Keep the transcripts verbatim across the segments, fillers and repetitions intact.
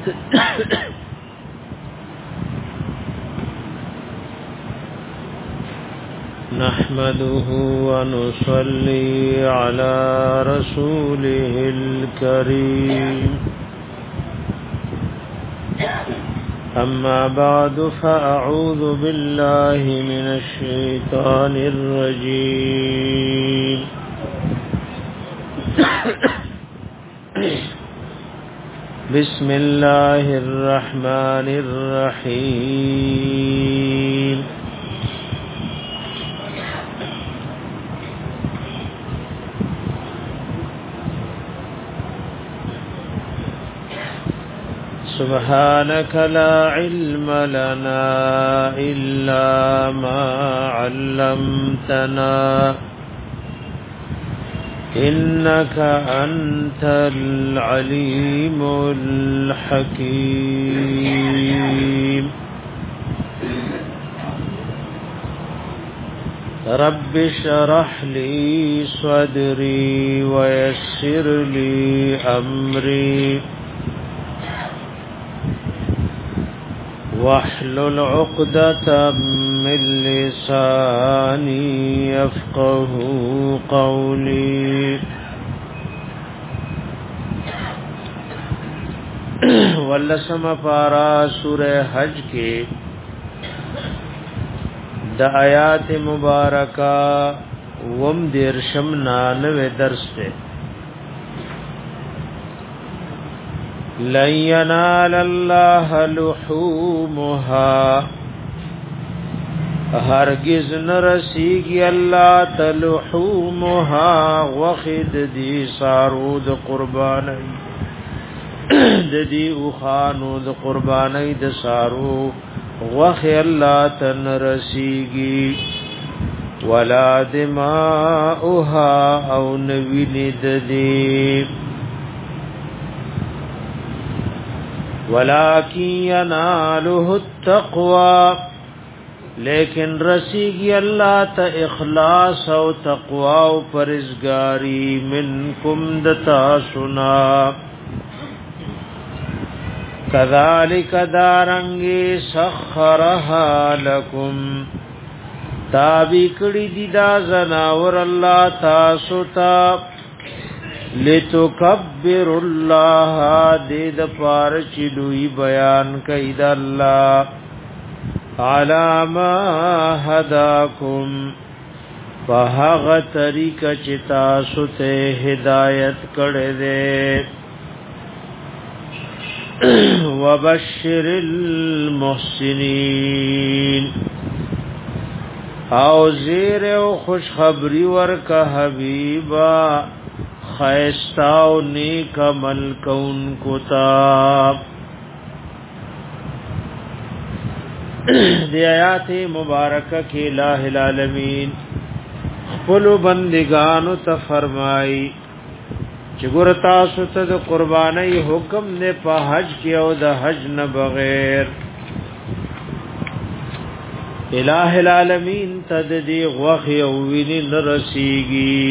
نحمده ونصلي على رسوله الكريم أما بعد فأعوذ بالله من الشيطان الرجيم بسم الله الرحمن الرحيم سبحانك لا علم لنا إلا ما علمتنا إنك أنت العليم الحكيم رب اشرح لي صدري ويسر لي أمري واحلل عقدة من لساني يفقه قولي واللسم پارا سورہ حج کے دا آیات مبارکہ وم دیرشم نانوے درس تے لن ينال الله لحومها هرگز نرسیگی اللہ تلحومها وخد دی سارود قربانی دی اخانو د قربانی د سارو وخ اللہ تنرسیگی ولا دماؤها او نوینی دی ولكن يناله التقوى لیکن رسیگی اللہ تا اخلاص او تقوی او پرزگاری منکم دتا سنا کذالک دارنگی سخرها لکم تابی کڑی دی دا زناور اللہ تاسو تا لتکبر الله دید پارچ دوی بیان کید الله علامه هداکم فهغ طریق چتا سته هدایت کړه دے وبشر المحسنین او زیر او خوشخبری ورکا حبیبا خیستاو نیک عمل کون کتاب دی آیات مبارکہ کی الہ العالمین خپلو بندگانو تا فرمائی چگور تاسو تا دا قربانی حکم نے پا حج کیا او دا حج ن بغیر الہ العالمین تا دی غوخی اوینی نرسیگی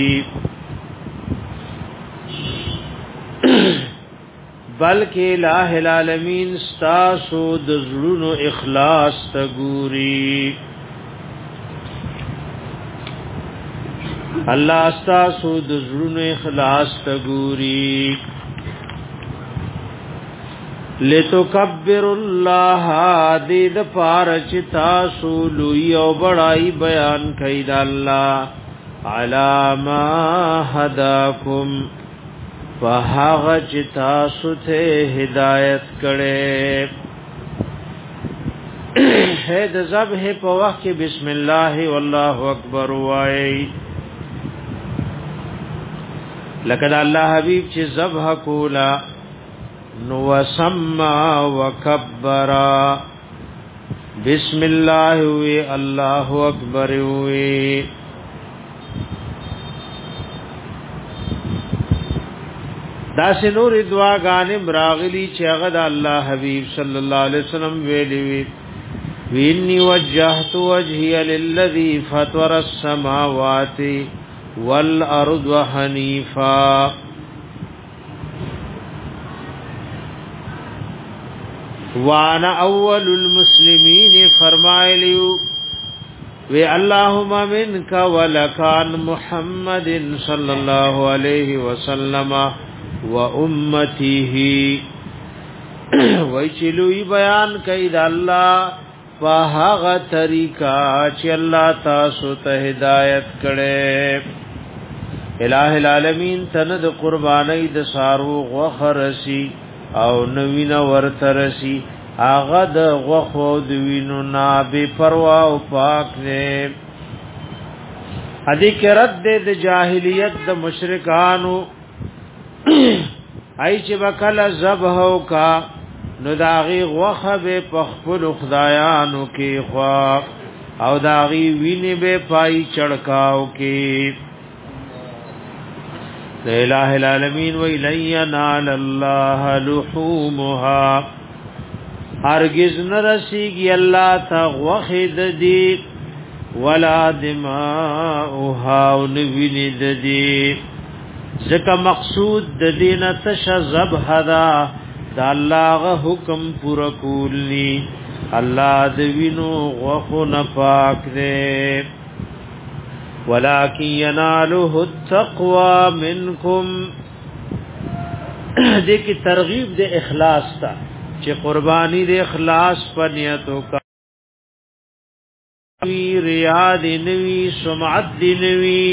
بلکہ الہ العالمین ستاسو د زړونو اخلاص ته ګوري الله ستاسو د زړونو اخلاص ته ګوري لتکبر الله دې د پارچ تاسو لوی او بڑای بیان کید الله علاما هداکم فهاغ چتا سوته ہدایت کړي ہے د ذبح په وخت کې بسم الله والله اکبر وای لکه الله حبیب چې ذبح کولا نو وسما وکبر بسم الله وی الله اکبر وی دا سنور دعاګانې براغلی چې هغه د الله حبیب صلی الله علیه وسلم ویلي وی ویني وجهت وجهي للذي فطر السماوات والارض حنيفا وانا اول المسلمین فرمایلیو وی اللهم منك ولکان محمد صلی الله علیه وسلم و امته وی چلوی بیان کید الله په هغه طریقہ چې الله تاسو ته هدایت کړي الہ العالمین تند قربانی د سارو غخرسی او نوین ورترسی آغا د غخو د وینو نا بے پروا او پاک دے ادی کې رد د جاهلیت د مشرکانو ای چې وکله ذبحو کا نو داغي غوخه به پخپل خدایانو کې خوا او داغي ویني به پای چړکاو کې الہ العالمین و الینا الله لحومها هرگز نرسیږي الله ته غوخه د دې ولا دماؤها ونویني د دې ځکه مقصود د دین تشذب حدا د الله حکم پورا کولی الله د وینو غوخو نه پاک دې ولکن ینالہ التقوى منکم دې کی ترغیب د اخلاص تا چې قربانی د اخلاص په نیتو کا وی ریا دی نوی سمعت دی نوی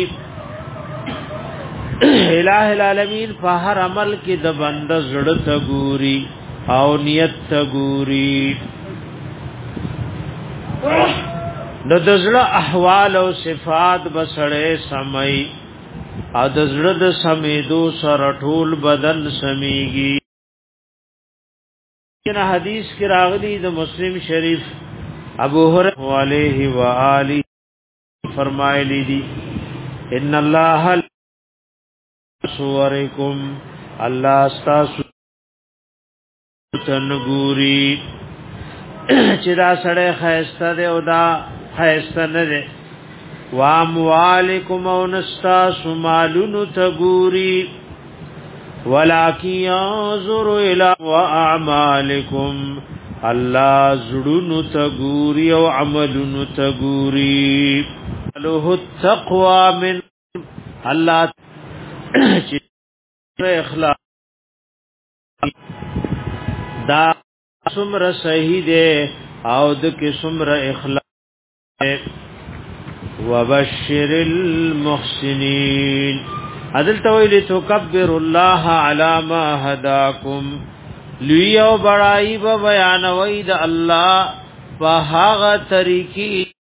الہ العالمین په هر عمل کې د بنده زړه ته ګوري او نیت ته ګوري نو د زړه احوال او صفات بسړې سمي او د زړه د سمیدو سره ټول بدن سميږي کنا حدیث کې راغلی د مسلم شریف ابو هريره علیه و آله فرمایلی دي ان الله صورکم الله استاسو تنګوري چې دا سړی خیسته دی او دا خیسته نه دی واموالکم او نستاسو مالونو تګوري ولکن ينظر الى واعمالکم الله زړونو تګوري او عملونو تګوري له التقوى من الله چې اخلاص دا سمره صحیح ده او د کې سمره اخلاص وبشر المحسنين عدل تویل تکبر الله علی ما هداکم لیو بڑائی با بیانوی دا اللہ پا هاغا طریقی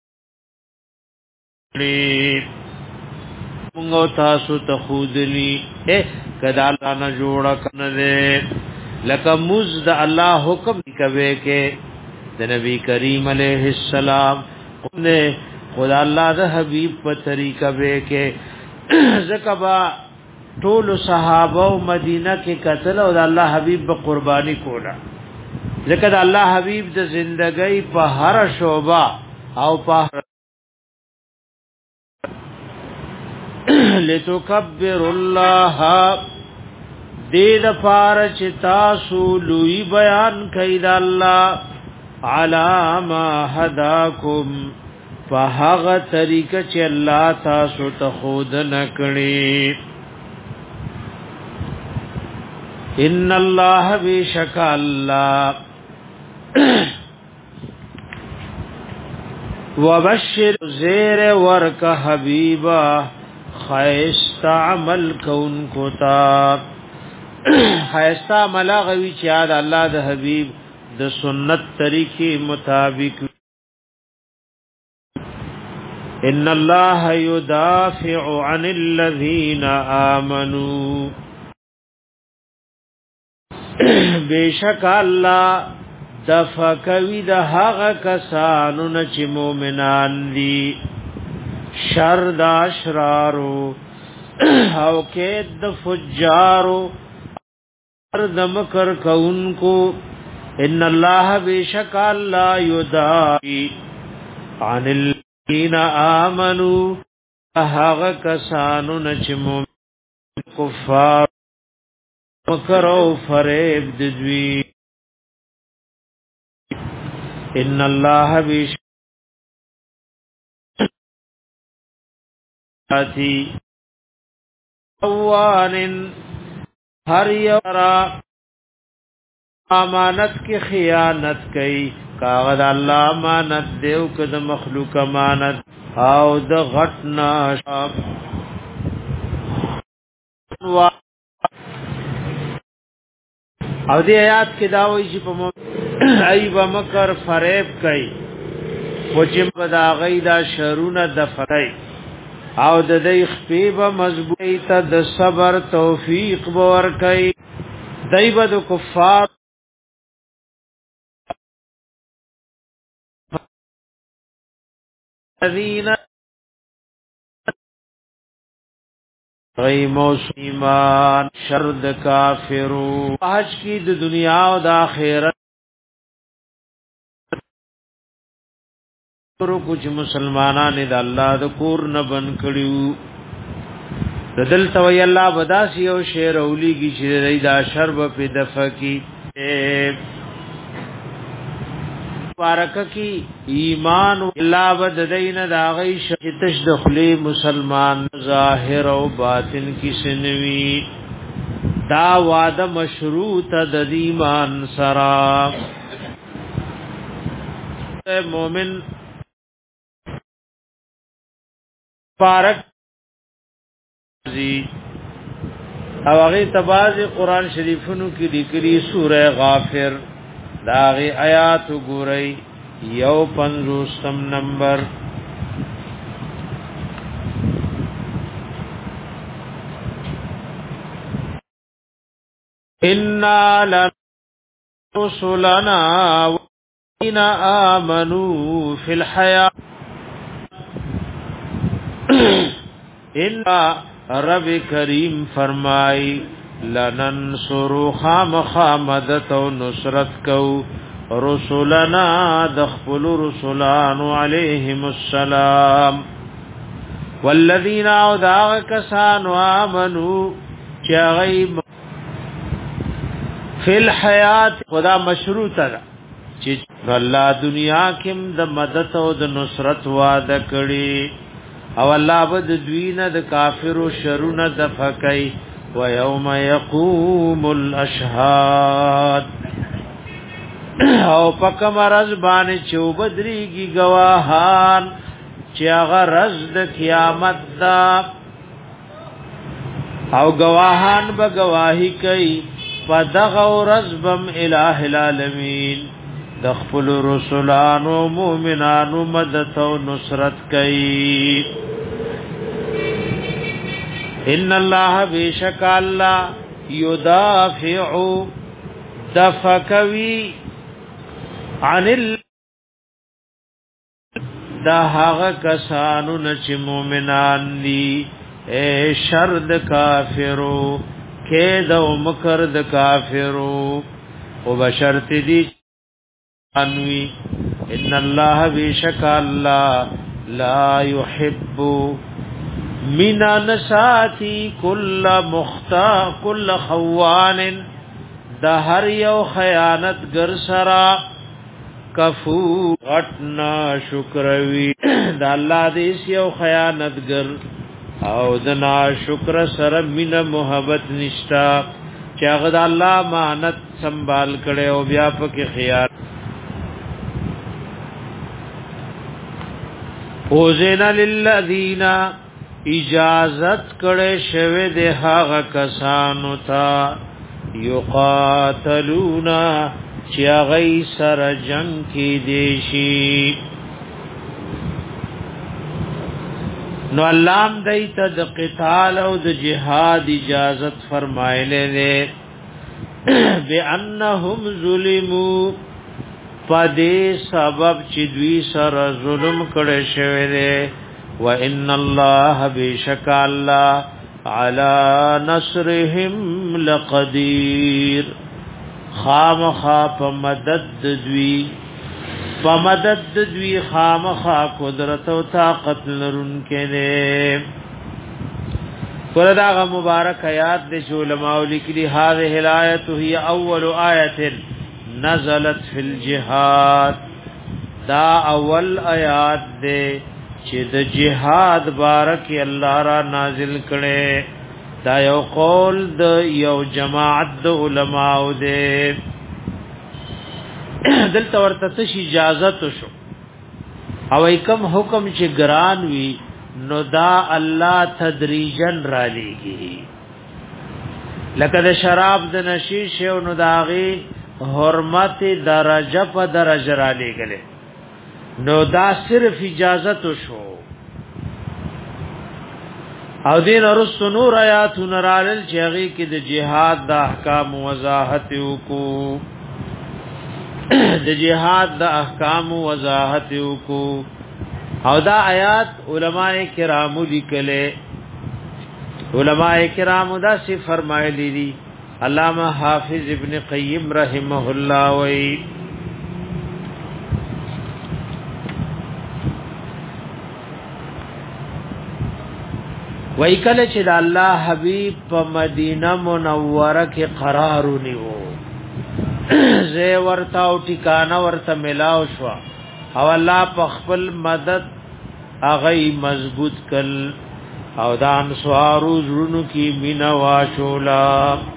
منگو تاسو تخودلی اے کدا اللہ نا جوڑا کندے لکا مزد اللہ حکم کبے کے دا نبی کریم علیہ السلام قمنے خدا اللہ دا حبیب پا طریقہ بے کے زکبا ټول صحابه او مدینه کې قتل او د الله حبیب په قربانی کولا ځکه د الله حبیب د زندګۍ په هر شوبه او په لتکبر الله دې د فار چې تاسو لوی بیان کړئ د الله علامه هداکم په هغه طریقه چې الله تاسو ته خود نکړي ان الله بشک الله وبشر زیر ورک حبیبا خیست عمل کون کو تا خیست عمل غوی چې الله د حبیب د سنت طریقې مطابق ان الله يدافع عن الذين آمنوا بیشک الله دفع کوي د هغه کسانو نه چې مؤمنان دي شر د اشرارو او کید د فجارو د مکر کونکو ان الله بیشک الله یدافع عن الذين آمنوا هغه کسانو نه چې مؤمن کفار مکر او فریب د دوی ان الله بشاتی اوان هر یرا امانت کی خیانت کئ کاغذ الله امانت دیو کد مخلوق امانت او د غټنا او دې آیات کې دا وایي چې په ایب مکر فریب کوي او چې بدا غیدا شرونه د فتای او د دې خپيب مضبوطی ته د صبر توفیق باور کوي دایبد کفار الذين غی موسیمان شرد کافرو حج کی د دنیا او د آخرت پرو کچھ مسلمانان د الله د کور نه بن کړیو د دل توي الله بداسي او شعر اولیږي چې دا شرب په دفقي بارک کی ایمان الله بد دین دا غی شتش دخلی مسلمان ظاهر او باطن کی سنوی دا وعده مشروط د ایمان سرا مومن بارک زی او هغه تباز قران شریفونو کې لیکلي سوره غافر داغی آیات گورئی یو پنزوستم نمبر اِنَّا لَنُرْسُلَنَا وَإِنَّ آمَنُوا فِي الْحَيَاةِ اِنَّا رب کریم فرمائی لننصر خام خامدت و نصرت کو رسولنا دخل رسولان علیہم السلام والذین اعداغ کسان آمنوا چاغیب فی الحیات خدا مشروط دا چیز اللہ دنیا کم د مدد و د نصرت وعد کړي او اللہ بد دوین د کافر و شرون دفقی وَيَوْمَ يَقُومُ الْأَشْهَادُ او پکم رز باندې چوبدریږي گواهان چې هغه رز د قیامت دا او گواهان به گواہی کوي پدغه رز بم الٰه العالمین د خپل رسولانو مؤمنانو مدد او نصرت کوي ان الله بیشک الله یدافع دفکوی عن ال دا هغه کسانو چې مؤمنان دي اے شر د کافرو کید او مکر د کافرو او بشرط دي انوی ان الله بیشک الله لا يحب من نساتی کل مختا کل خوان دا هر یو خیانت گر سرا کفو غټنا شکروی دا الله دې یو خیانت گر او دنا شکر سره مینا محبت نشتا چې هغه د الله امانت سنبال کړي او بیا پکې خیال او زینا للذین اجازت کړه شوه د هغه کسانو ته یقاتلونا چې هغه سره جنگ کې دیشي نو الله دې ته د قتال او د جهاد اجازت فرمایله ده بانهم ظلموا پدې سبب چې دوی سره ظلم کړي شوی دی وان الله بشک الله على نصرهم لقدير خام خاف مدد دوی په مدد دوی خام خا قدرت او طاقت لرونکې نه وردا مبارک آیات د علماء لیکلي هذه الایت هي اول آیه نزلت فی الجهاد دا اول آیات دے چې د جهاد بارک الله را نازل کړي دا یو قول د یو جماعت د علماء دے دلته ورته اجازه شو او کوم حکم چې ګران وی نو دا الله تدریجن را لېږي لکه د شراب د نشیش او نو داغي حرمت درجه په درجه را لېږي نو دا صرف اجازه شو او دین ورستو نور آیات نرالل چیغی کی د جهاد د احکام وضاحت وکو د جهاد د احکام وضاحت وکو او دا آیات علماء کرام لیکلے علماء کرام دا سی فرمایلی دی علامہ حافظ ابن قیم رحمہ اللہ وی وای کله چې د الله حبیب په مدینه منوره کې قرار ونیو زه ورته او ټیکانه ورته ملاو شو او الله په خپل مدد هغه مضبوط کړ او د انصارو زړونو کې مینا واشولا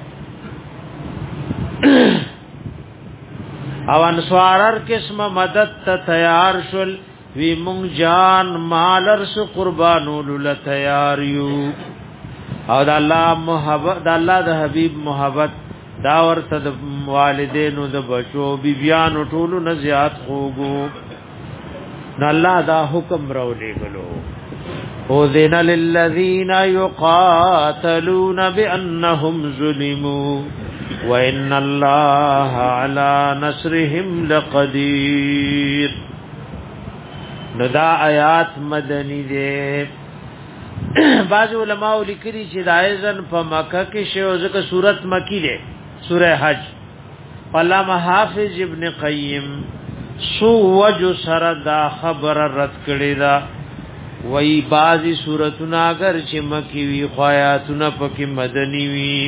او انصارر قسمه مدد ته تیار شول وی مونږ جان مالر سو قربانولو ل تیار یو او د الله محبت د الله د حبیب محبت دا ورته د والدینو د بچو بیبیانو ټولو نه زیات خوګو نو الله دا حکم راولې غلو او ذین للذین یقاتلون بانهم ظلموا وان الله علی نصرهم لقدیر نو دا آیات مدنی دے بعض علماء لیکلی چې دا ایزن په مکه کې شو ځکه سورت مکی ده سوره حج علامہ حافظ ابن قیم سو وجو سره دا خبر رد کړی دا وای بعضی سورتونه اگر چې مکی وی خیاتونه پکې مدنی وی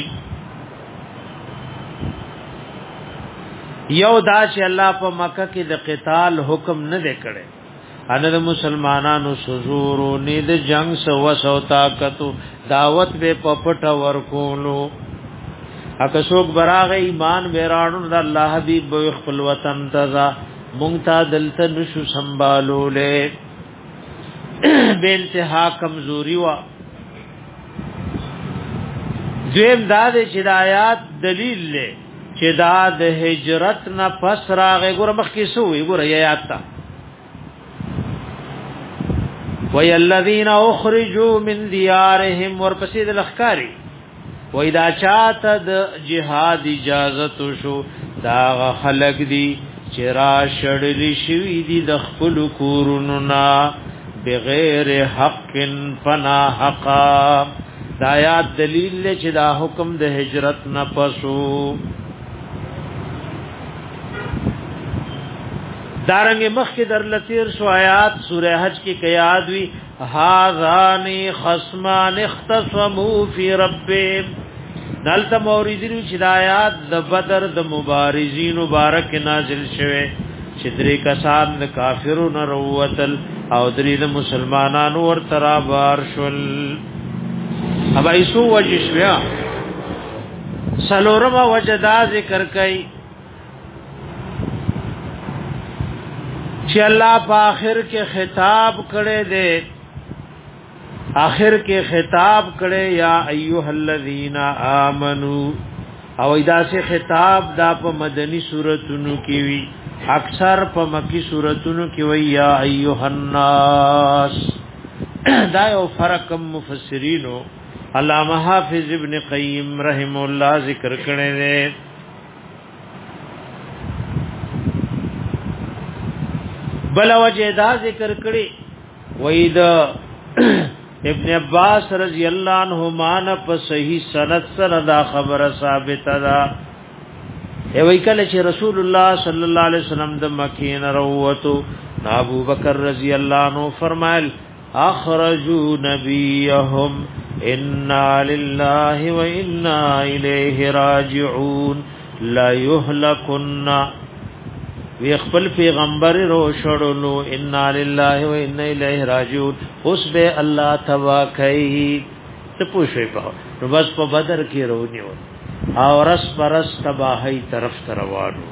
یو دا چې الله په مکه کې د قتال حکم نه دی کړی ان د مسلمانانو سزورو نه د جنگ سو وسو طاقت دعوت به پپټ ورکولو اګه څوک براغه ایمان ویرانو د الله حبیب به خپل وطن تزا مونږ ته دلته نشو سنبالولې به انتها کمزوري وا دیم دا د هدایت دلیل له چې دا د هجرت نه پس راغې ګور مخکې سو وي ګور آیات تا وَيَ الَّذِينَ أُخْرِجُوا مِنْ دِيَارِهِمْ وَرْپسید الْأَخْكَارِ وَإِذَا چَاتَ د جهاد اجازت شو دا خلق دی چرا شړلی شوی دی د خپل کورونو نا بغیر حق فنا حقا دا آیات دلیل چې دا حکم د هجرت نه پسو دارنګ مخک در لتیر شو آیات سوره حج کې قیاد وی هاذان خصمان اختصموا فی ربهم دلته موریدینو چې د آیات د بدر د مبارزین مبارک نازل شوه چې درې کسان د کافرو نه وروتل او درې د مسلمانانو ور ترابار شول ابا ایسو وجشیا سلورما وجدا ذکر کئ چې الله په آخر کې خطاب کړي دے آخر کې خطاب کړي یا ایها الذین آمنو او ادا سے خطاب دا په مدنی سوراتونو کې وی اکثر په مکی سوراتونو کې وی یا ایها الناس دا یو فرق مفسرینو علامہ حافظ ابن قیم رحم الله ذکر کړي دے بل وجه دا ذکر کړي وید ابن عباس رضی الله عنهما نه په صحیح سند سره دا خبره ثابت ده ای وی کله چې رسول الله صلی الله علیه وسلم د مکې نه وروته ابو بکر رضی الله عنه فرمایل اخرجوا نبيهم انا لله وانا الیه راجعون لا يهلكن وی خپل پیغمبر رو شړلو ان لله و انا الیه راجعون اوس به الله توا کوي ته پوښې په نو بس په بدر کې رونیو او رس برس تباہی طرف تروانو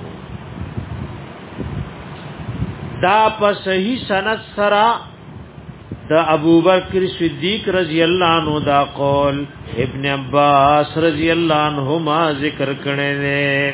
دا په صحیح سند سره دا ابوبکر صدیق رضی اللہ عنہ دا قول ابن عباس رضی اللہ عنہما ذکر کړي نے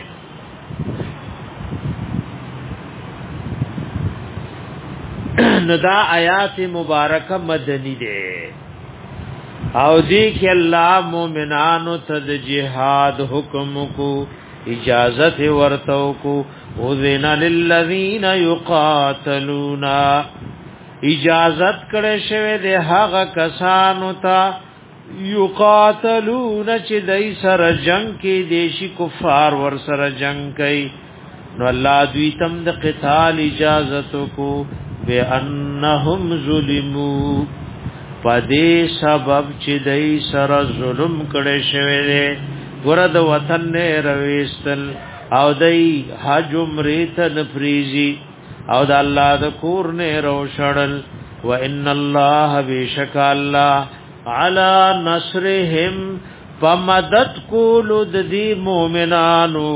ندا آیات مبارکه مدنی دے او دی کہ اللہ مومنانو تد جہاد حکم کو اجازت ورتو کو اذن للذین یقاتلون اجازت کړه شوه د هغه کسانو ته یقاتلون چې دای سره جنگ کې دیشی کفار ور سره جنگ کوي نو الله دوی تم د قتال اجازت کو بانهم ظلموا پدې سبب چې دای سره ظلم کړي شوی دی ورته وطن نه رويستل او دای حج عمره ته نفریزي او د الله د کور نه روشړل و ان الله بشک الله علی نصرهم فمدد کول د دې مؤمنانو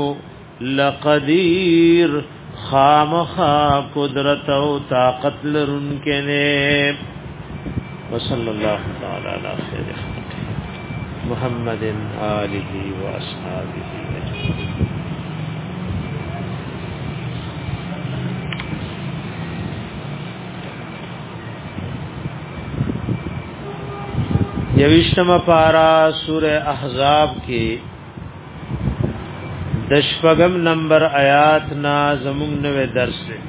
لقدیر خامخا قدرت او طاقت لرونکې نه وصلی الله تعالی علی خیر خلق محمد آله و اصحابہ اجمعین. یوشتم پارا سورہ احزاب کی دشپگم نمبر آیات نا زمون نوے درس دے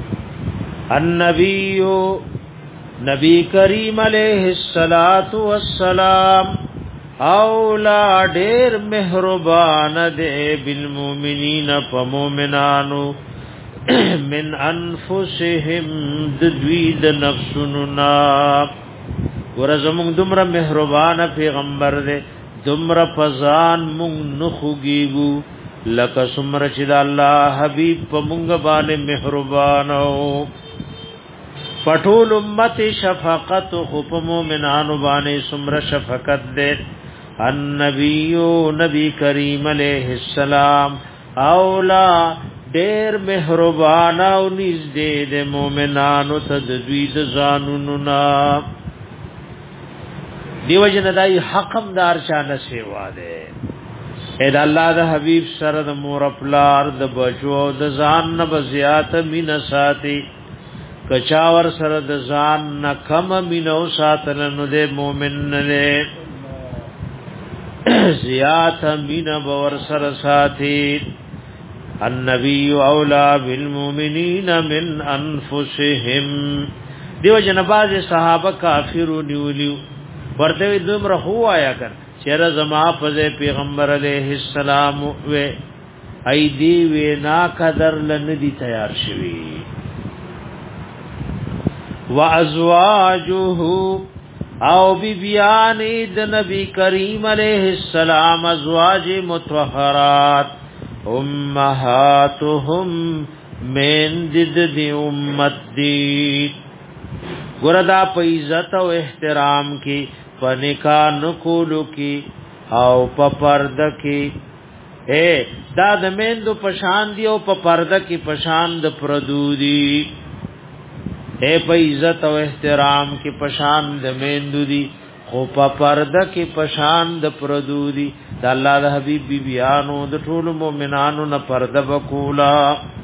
النبیو نبی کریم علیہ الصلاة والسلام اولا دیر مہربان دے بالمومنین فمومنانو من انفسهم ددوید نفسننا ورزمون دمرا مہربان پیغمبر دے دمرا پزان مونگ نخوگیگو لکا سمر چدا اللہ حبیب پا مونگ بانے مہربانو پٹول امت شفقت خوب مومنانو بانے سمر شفقت دے النبیو نبی کریم علیہ السلام اولا دیر مہربانا و نزدے دے مومنانو تدوید زانوننا دیو جن دای حکم دار شان سیوا دے اے د الله د حبیب سره د مور خپلار د بچو د ځان نه بزیات مين ساتي کچاور سره د ځان نه کم مينو ساتل نو د مؤمن نه زیات مين باور سره ساتي النبي اولا بالمؤمنین من انفسهم دیو جن باز صحابه کافرو نیولیو ورته دوم رخو آیا کر چیر زما پزے پیغمبر علیہ السلام و ایدی و نا قدر لندی تیار شوی و ازواجه او بی بیانی د نبی کریم علیہ السلام ازواج متطہرات امہاتهم من دد دی امت دی گردا پا عزت و احترام کی پا نکاح نکولو کی او پا پرد کی اے دا د میندو پشان دی او پا پرد کی پشان د پردو دی اے پا عزت و احترام کی پشان د میندو دی خو پا پرد کی پشان د پردو دی دا اللہ دا حبیب بی بیانو دا طول مومنانو نا پرد بکولا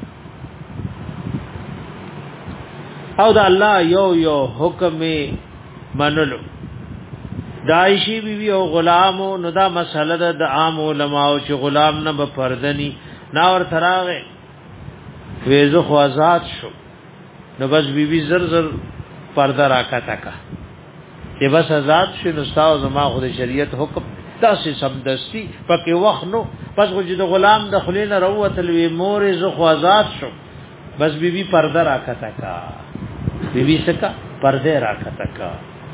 او دا اللہ یو یو حکم منلو دایشی بی بی او غلامو نو دا مسئلہ دا دا عام علماء چی غلام نا بپردنی ناور تراغے ویزو خوازات شو نو بس بی بی زر زر پردہ راکا تکا چی بس ازاد شو نستاو زمان خود شریعت حکم دا سی سمدستی پاکی وقت نو پس خود جد غلام دخلین روت الوی مور زو خوازات شو بس بی بی پردہ راکا تکا بی بی سکا پردے راکا تکا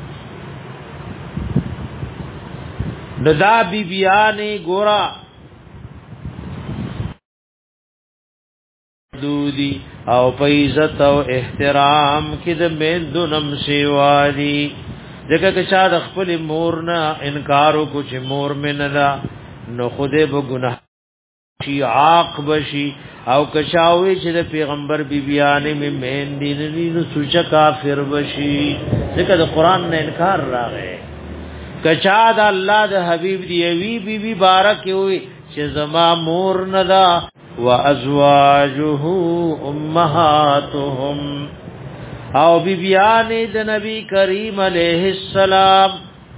ندا بی بیانی گورا دودی او په عزت او احترام کې د میندونم سیوادي دغه که چا د خپل مور نه انکار وکړي چې مور مې نه ده نو خوده به ګناه شي عاق بشي او کشاوي چې د پیغمبر بیبيانې مې مهندې نه نو سوچ کافر بشي ځکه د قران نه انکار راغی کچا د الله د حبيب دی وی بیبي بارک وي چې زما مور نه ده وازواجه امهاتهم او بیبیان د نبی کریم علیہ السلام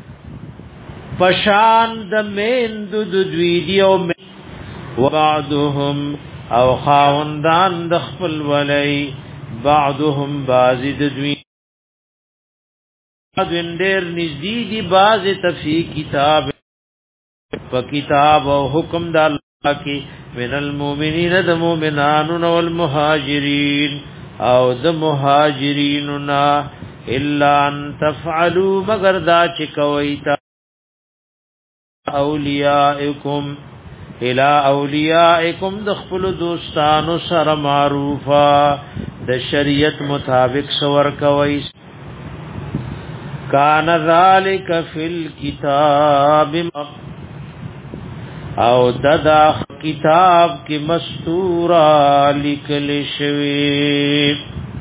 پشان د میند د دوی دیو وبعضهم او خاوندان د خپل ولی بعضهم بعضی د دوی دندر نزدی دی باز تفی کتاب په کتاب او حکم د الله کې من المؤمنین د مؤمنانو والمهاجرین او د مهاجرین نا الا ان تفعلوا مگر دا چې کوي تا اولیاءکم الى اولیاءکم د خپل دوستانو سره معروفا د شریعت مطابق سور کوي کان ذالک فی الكتاب او ددا کتاب کی مستورا لکل شوی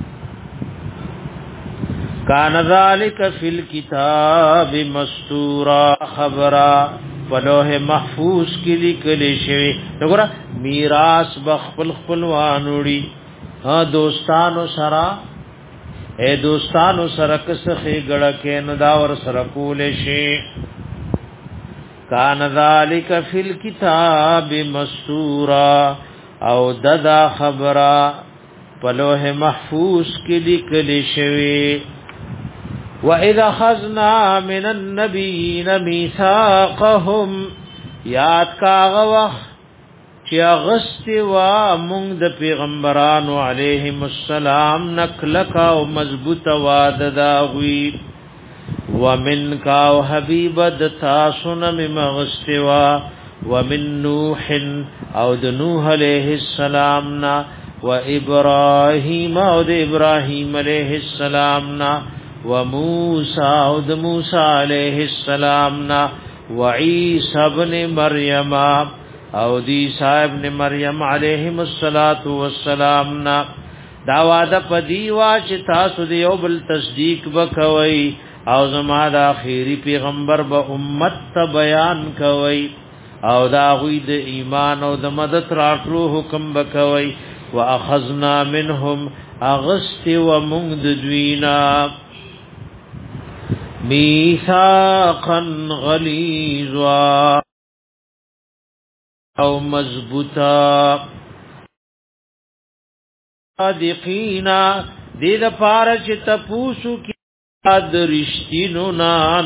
کان ذالک فی الكتاب مستورا خبرا ولوح محفوظ کی لکل شوی وګوره میراث بخپل خپلوانوړي ها دوستانو سره اے دوستانو سره کسخه ګړه کې نو دا ور سره کول شي کان ذالک فی الكتاب مستورا او ددا خبره په لوح محفوظ کې لیکل شوی واذا خذنا من النبیین میثاقهم یاد کاغه وخت چې اغستی وا مونږ د پیغمبرانو علیهم السلام نکلکا او مضبوط وعده دا وی ومن کا حبیب د تاسن مغستوا ومن نوح او د نوح علیہ السلام نا و ابراهیم او د ابراهیم علیہ السلام نا و موسی او د موسی علیہ السلام نا و عیسی ابن مریم او دی صاحب نے مریم علیہم الصلات والسلام نا دا وعده پدیوا چې تاسو د یو بل تصدیق وکوي او زما د اخیری پیغمبر به امت ته بیان کوي او دا غوی د ایمان او د مدد راتلو حکم وکوي واخذنا منهم اغست ومند دوینا میثاقا غلیظا او مضبوطا صادقینا دې د پاره چې تپوسو کې اد رشتینو نان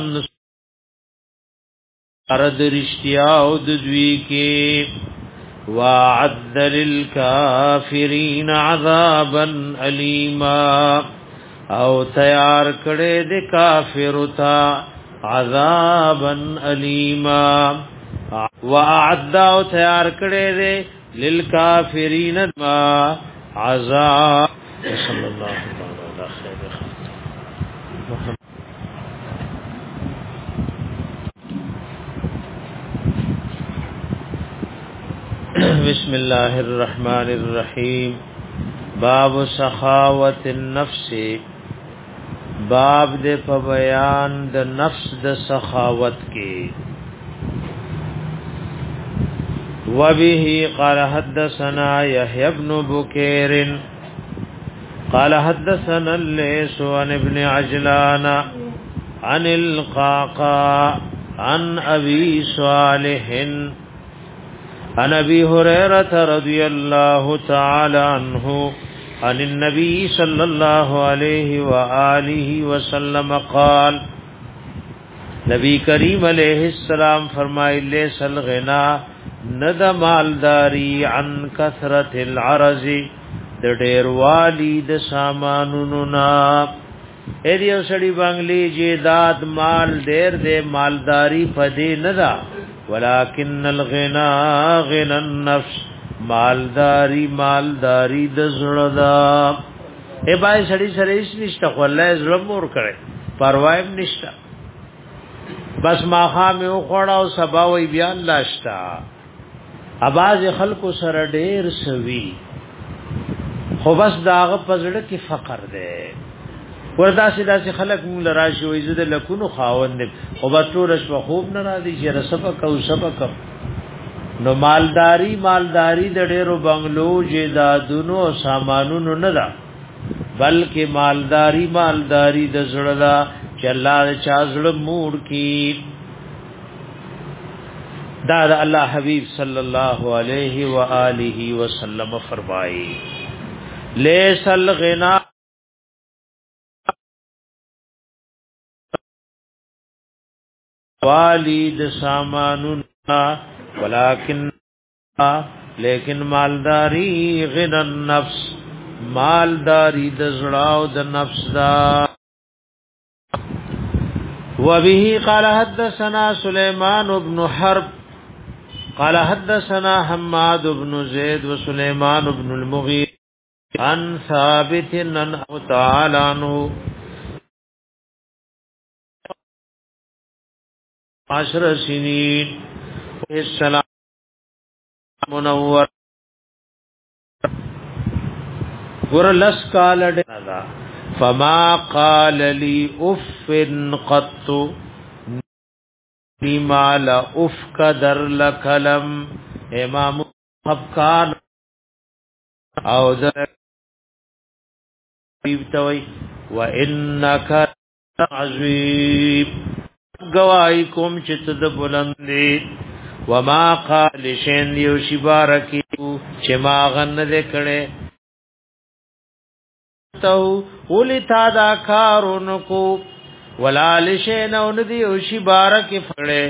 ارد رشتیا او د دوی کې وعد للکافرین عذابا الیما او تیار کړي د کافر تا عذابا الیما وعد او تیار کړي د للکافرین ما عذاب صلی الله تعالی خیر بسم الله الرحمن الرحیم باب سخاوت النفس باب دې په بیان د نفس د سخاوت کې وبه قال حدثنا يحيى بن بكير قال حدثنا الليث عن ابن عجلان عن القعقاع عن ابي صالح عن ابي هريره رضي الله تعالى عنه عن النبي صلى الله عليه واله وسلم قال نبی کریم علیہ السلام فرمائے سل غنا ند مالداری عن کثرت العرض د ډیر والی د سامانونو نا اریو سړي بنگلي جیداد مال ډیر دې مالداری پدې ندا ولکن الغنا غنا النفس مالداری مالداری د زړه دا ای بای سړی سره هیڅ نشته خلای زړه مور کړي پروايم نشته بس ما خامه او خړا او سبا وی بیا الله شتا اواز خلکو سره ډیر سوي خو بس داغه پزړه کې فقر ده وردا سیدا سي خلک مول راشي وې زده لکونو خاوند خو به ټول شو خوب نه را دي چې رسبک او سبک نو مالداری مالداری د ډېرو بنگلو جیدادونو او سامانونو نه ده بلکې مالداری مالداری د زړه دا چې الله چا زړه موړ کی دا د الله حبیب صلی الله علیه و آله وسلم فرمایي لیس الغنا والد ساماننا ولكن لیکن مالداری غنا النفس مالداری د زړه او د نفس دا وبه قال حدثنا سليمان بن حرب قال حدثنا حماد بن زيد وسليمان بن المغيرة عن ثابت عن تعالى عنه عشر سنين السلام منور ورلس قال دنا فما قال لي اف قط بما لا اف قدر لكلم امام افکان او ذ بیبتوی وانک عظیم گواہی کوم چې تد بلندې وما قال شین یو شی بارکی چې ما غن دې کړي تو ولي تا دا کارونکو ولا لشین او ندی یو شی بارکی فړې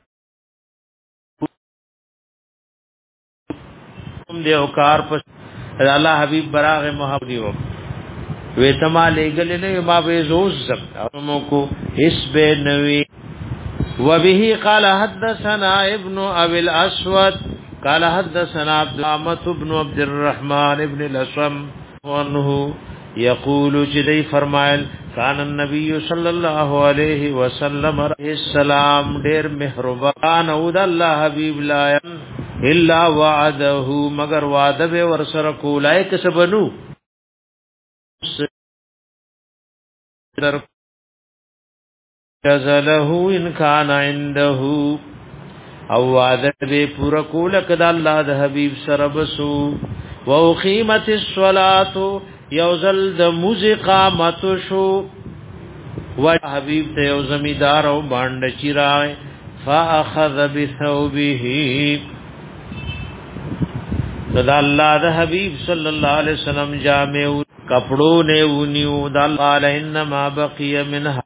کوم دې او کار پر الله حبیب براغ محمد یو وې تما لګل نه ما به زوز زمو کو اس به نوی وبه قال حدثنا ابن ابي الاسود قال حدثنا عبد الرحمن بن عبد الرحمن ابن الاسم وانه يقول جدي فرمایل كان النبي صلى الله عليه وسلم عليه السلام ډېر مهربان او د الله حبيب لا الا وعده مگر وعده به ور سره کولای کسبنو جزله ان كان عنده او وعده به پورا کول کدا الله د حبيب سره بسو واقيمت الصلاه يوزل د موزقامت شو و حبيب ته یو زمیدار او باندې چیرای فاخذ بثوبه دا الله د حبيب صلی الله علیه وسلم جامع کپڑوں نے ونیو دال قال انما بقي منها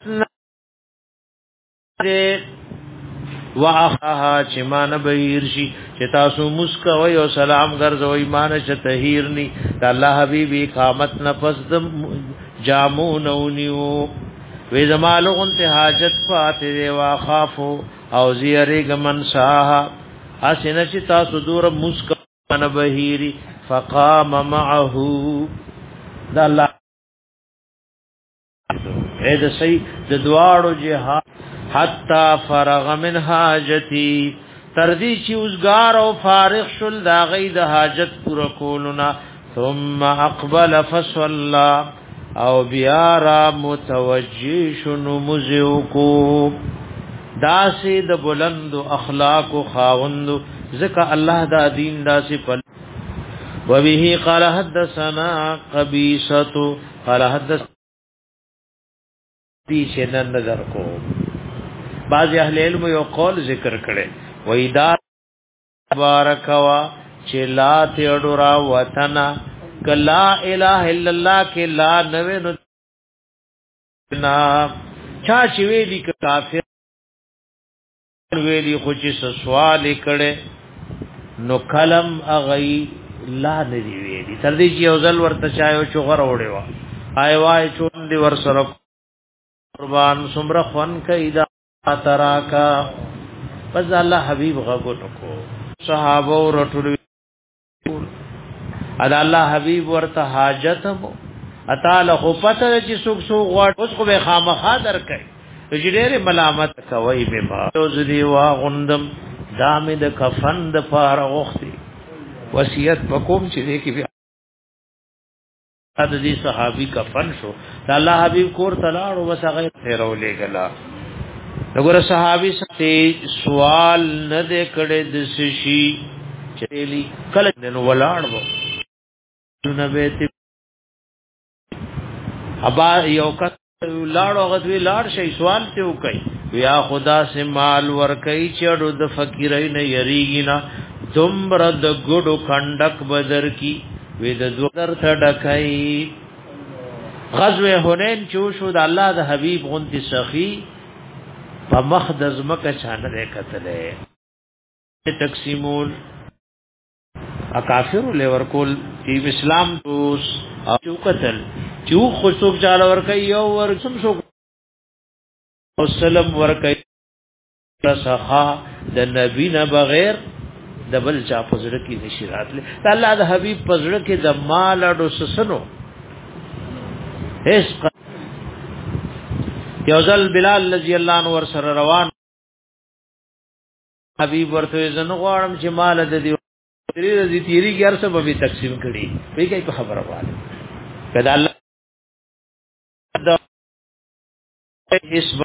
واخها چمان بهیرشی چې تاسو مسکا وای او سلام ګرځو ایمان چې تهیرنی د الله حبیبی قامت نفس د جامو نونیو وې زمالغون ته حاجت فاتره واخافو او زیری گمن ساها اسنه چې تاسو دور مسکا من بهیری فقام معه دا الله اې د سي د دواړو جهاد حتا فرغ من حاجتي تردی چې اوسګار او فارغ شول دا غي د حاجت پر کولنا ثم اقبل فصلى او بیا را متوجی شنو مزیوکو داسې د بلند اخلاق او خاوند ذکر الله دا دین داسې پل وبه قال حدثنا قبيصه قال حدث دي شنن نظر کو بعض اهل علم یو قول ذکر کړي وېدا بارکوا چې لا تیډورا وطن کلا اله الا الله کې لا نوې نو نا چا چې ویلي کافر ویلي خو چې سوال کړي نو کلم اغي لا ندی ویلي تر دې چې یو ځل ورته چایو چغره وړي وا آی وای چون دی ور سره قربان سمره خون کیدا تراکا پس الله حبیب غو ټکو صحابه ورټول ادا الله حبیب ورته حاجت مو اتاله خو پته چې څوک څوک غواړي اوس خو به خامخا درکې چې ډېر ملامت کوي به ما زدي وا غندم دامه د کفن د پاره وختي وصیت وکوم چې دې کې بیا د دې صحابي کفن شو د الله حبيب کور تلاړ او وسغه تیرولې غلا وګوره صحابي ته سوال نه دې کړي د شي چلی کله نن ولاړ وو نو به ابا یو کس لاړو غدوی لاړ شي سوال ته وکي یا خدا سے مال ور کوي چړو د فقیرای نه یریږي نا تمبر د ګډو کندک بدر کی وې د دوتر تډکای غزوه حنین چوشو د الله د حبیب غنتی سخی په مخدز مکه چانه ده کتله تقسیمون اکافر لور کول چې اسلام توس او قتل چې خو څوک چاله ور کوي یو ور سم شو وسلم ور کوي رسخا د نبی نه بغیر د بل چا پزړه کې نشی راتله الله د حبیب پزړه کې د مال اډو سسنو هیڅ یوزل بلال رضی الله عنه ور سره روان حبیب ورته زنه غواړم چې مال د دې تیری رضی تیری ګر څه به تقسیم کړي په کې په خبره واله کدا الله اسم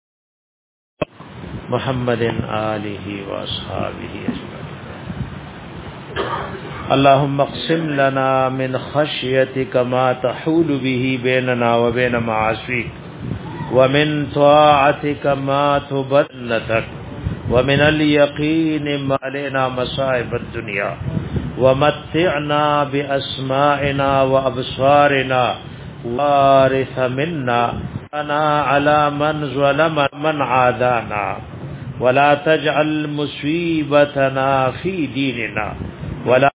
محمد آله واصحابه اجمعين اللهم اقسم لنا من خشيتك ما تحول به بيننا وبين معاصيك ومن طاعتك ما تبلغك ومن اليقين ما علينا مصائب الدنيا ومتعنا بأسمائنا وأبصارنا وارث منا أنا على من ظلم من عادانا ولا تجعل مصيبتنا في ديننا ولا